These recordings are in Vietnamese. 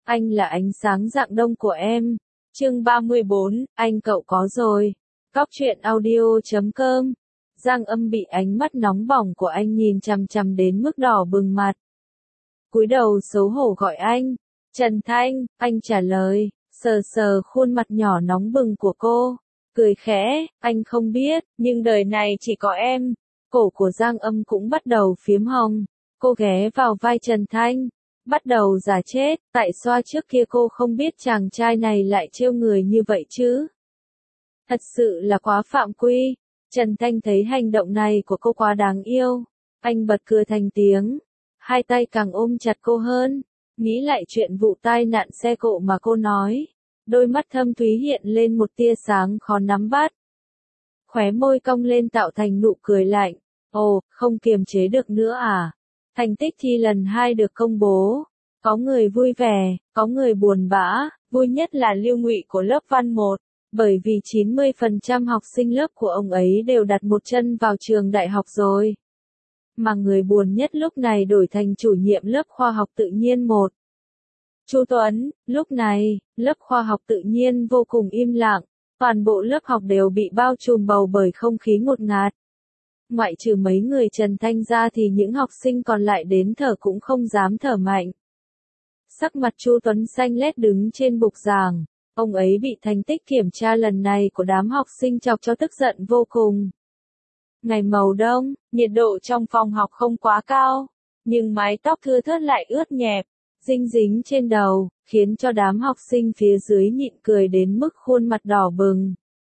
anh là ánh sáng rạng đông của em. Chương 34, anh cậu có rồi. Cóc truyện audio.com. Giang Âm bị ánh mắt nóng bỏng của anh nhìn chằm chằm đến mức đỏ bừng mặt. Cúi đầu xấu hổ gọi anh. Trần Thanh, anh trả lời, sờ sờ khuôn mặt nhỏ nóng bừng của cô. Cười khẽ, anh không biết, nhưng đời này chỉ có em. Cổ của Giang Âm cũng bắt đầu phiếm hồng. Cô ghé vào vai Trần Thanh, bắt đầu giả chết, tại sao trước kia cô không biết chàng trai này lại trêu người như vậy chứ? Thật sự là quá phạm quy. Trần Thanh thấy hành động này của cô quá đáng yêu. Anh bật cười thành tiếng, hai tay càng ôm chặt cô hơn. Nghĩ lại chuyện vụ tai nạn xe cộ mà cô nói. Đôi mắt thâm thúy hiện lên một tia sáng khó nắm bắt. Khóe môi cong lên tạo thành nụ cười lạnh. Ồ, không kiềm chế được nữa à? Thành tích thi lần 2 được công bố. Có người vui vẻ, có người buồn bã, vui nhất là Lưu Ngụy của lớp văn 1. Bởi vì 90% học sinh lớp của ông ấy đều đặt một chân vào trường đại học rồi. Mà người buồn nhất lúc này đổi thành chủ nhiệm lớp khoa học tự nhiên 1. Chu Tuấn, lúc này, lớp khoa học tự nhiên vô cùng im lặng, toàn bộ lớp học đều bị bao trùm bầu bởi không khí ngột ngạt. Ngoại trừ mấy người Trần Thanh ra thì những học sinh còn lại đến thở cũng không dám thở mạnh. Sắc mặt Chu Tuấn xanh lét đứng trên bục giảng, ông ấy bị thành tích kiểm tra lần này của đám học sinh chọc cho tức giận vô cùng. Ngày màu đông, nhiệt độ trong phòng học không quá cao, nhưng mái tóc thưa thớt lại ướt nhẹp, dinh dính trên đầu, khiến cho đám học sinh phía dưới nhịn cười đến mức khuôn mặt đỏ bừng.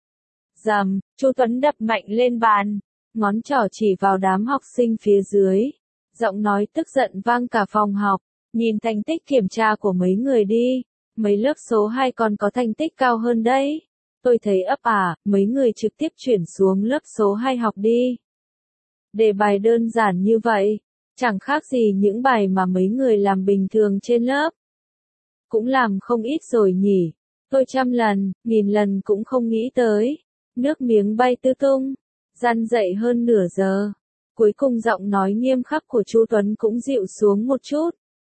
Rầm, Chu Tuấn đập mạnh lên bàn, ngón trỏ chỉ vào đám học sinh phía dưới, giọng nói tức giận vang cả phòng học, nhìn thành tích kiểm tra của mấy người đi, mấy lớp số 2 còn có thành tích cao hơn đấy. Tôi thấy ấp mấy người trực tiếp chuyển xuống lớp số 2 học đi. Đề bài đơn giản như vậy, chẳng khác gì những bài mà mấy người làm bình thường trên lớp. Cũng làm không ít rồi nhỉ, tôi 100 lần, 1000 lần cũng không nghĩ tới. Nước miếng bay tứ tung, răn dậy hơn nửa giờ. Cuối cùng giọng nói nghiêm khắc của Chu Tuấn cũng dịu xuống một chút.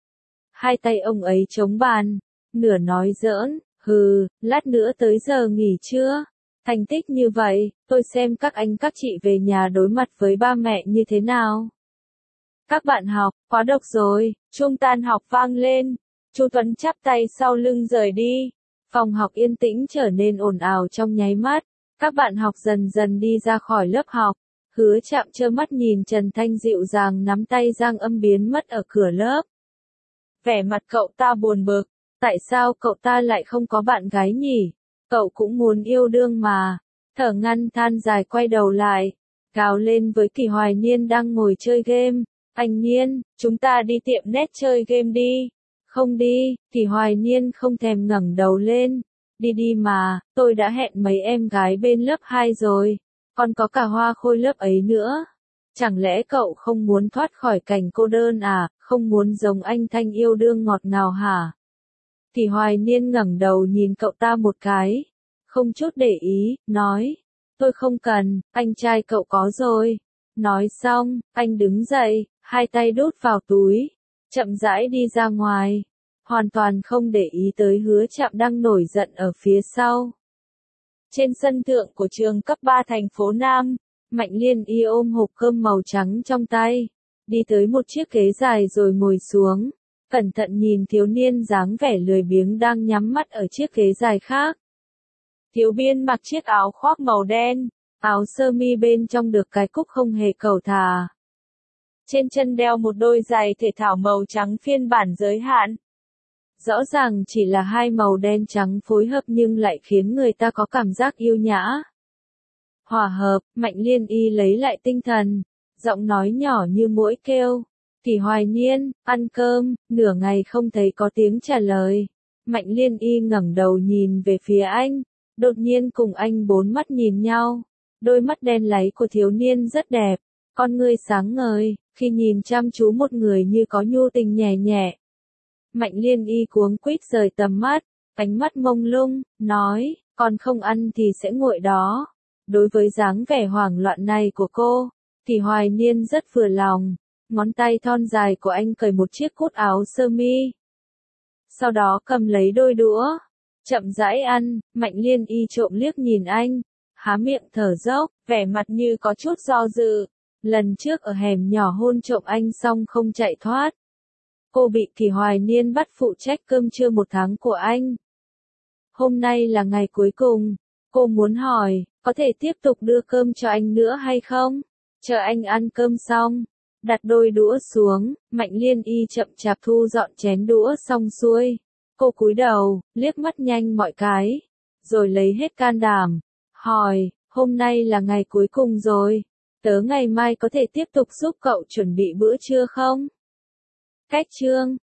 Hai tay ông ấy chống bàn, nửa nói giỡn, lát nữa tới giờ nghỉ trưa. Thành tích như vậy, tôi xem các anh các chị về nhà đối mặt với ba mẹ như thế nào. Các bạn học, quá độc rồi, chuông tan học vang lên. Chu Tuấn chắp tay sau lưng rời đi. Phòng học yên tĩnh trở nên ồn ào trong nháy mắt. Các bạn học dần dần đi ra khỏi lớp học. Hứa Trạm trơ mắt nhìn Trần Thanh dịu dàng nắm tay Giang Âm biến mất ở cửa lớp. Vẻ mặt cậu ta buồn bực. Tại sao cậu ta lại không có bạn gái nhỉ? Cậu cũng muốn yêu đương mà. Thở ngăn than dài quay đầu lại. Gào lên với Kỳ Hoài Niên đang ngồi chơi game. Anh Niên, chúng ta đi tiệm net chơi game đi. Không đi, Kỳ Hoài Niên không thèm ngẩng đầu lên. Đi đi mà, tôi đã hẹn mấy em gái bên lớp 2 rồi. Còn có cả Hoa Khôi lớp ấy nữa. Chẳng lẽ cậu không muốn thoát khỏi cảnh cô đơn à, không muốn giống anh Thanh yêu đương ngọt ngào hả? Kỳ Hoài Niên ngẩng đầu nhìn cậu ta một cái, không chút để ý, nói, tôi không cần, anh trai cậu có rồi. Nói xong, anh đứng dậy, hai tay đút vào túi, chậm rãi đi ra ngoài, hoàn toàn không để ý tới Hứa Trạm đang nổi giận ở phía sau. Trên sân thượng của trường cấp 3 thành phố Nam, Mạnh Liên Y ôm hộp cơm màu trắng trong tay, đi tới một chiếc ghế dài rồi ngồi xuống, cẩn thận nhìn thiếu niên dáng vẻ lười biếng đang nhắm mắt ở chiếc ghế dài khác. Thiếu biên mặc chiếc áo khoác màu đen, áo sơ mi bên trong được cái cúc không hề cầu thả. Trên chân đeo một đôi giày thể thao màu trắng phiên bản giới hạn. Rõ ràng chỉ là hai màu đen trắng phối hợp nhưng lại khiến người ta có cảm giác yêu nhã. Hòa hợp, Mạnh Liên Y lấy lại tinh thần, giọng nói nhỏ như muỗi kêu. Kỳ Hoài Niên, ăn cơm, nửa ngày không thấy có tiếng trả lời. Mạnh Liên Y ngẩng đầu nhìn về phía anh, đột nhiên cùng anh bốn mắt nhìn nhau. Đôi mắt đen láy của thiếu niên rất đẹp, con ngươi sáng ngời, khi nhìn chăm chú một người như có nhu tình nhẹ nhẹ. Mạnh Liên Y cuống quýt rời tầm mắt, ánh mắt mông lung, nói, còn không ăn thì sẽ nguội đó. Đối với dáng vẻ hoảng loạn này của cô, Kỳ Hoài Niên rất vừa lòng. Ngón tay thon dài của anh cởi một chiếc cúc áo sơ mi. sau đó cầm lấy đôi đũa, chậm rãi ăn. Mạnh Liên Y trộm liếc nhìn anh, há miệng thở dốc, vẻ mặt như có chút do dự. Lần trước ở hẻm nhỏ hôn trộm anh xong không chạy thoát. Cô bị Kỳ Hoài Niên bắt phụ trách cơm trưa 1 tháng của anh. Hôm nay là ngày cuối cùng. Cô muốn hỏi, có thể tiếp tục đưa cơm cho anh nữa hay không? Chờ anh ăn cơm xong, đặt đôi đũa xuống, Mạnh Liên Y chậm chạp thu dọn chén đũa xong xuôi. Cô cúi đầu, liếc mắt nhanh mọi cái, rồi lấy hết can đảm, hỏi, hôm nay là ngày cuối cùng rồi, tớ ngày mai có thể tiếp tục giúp cậu chuẩn bị bữa trưa không? Cách chương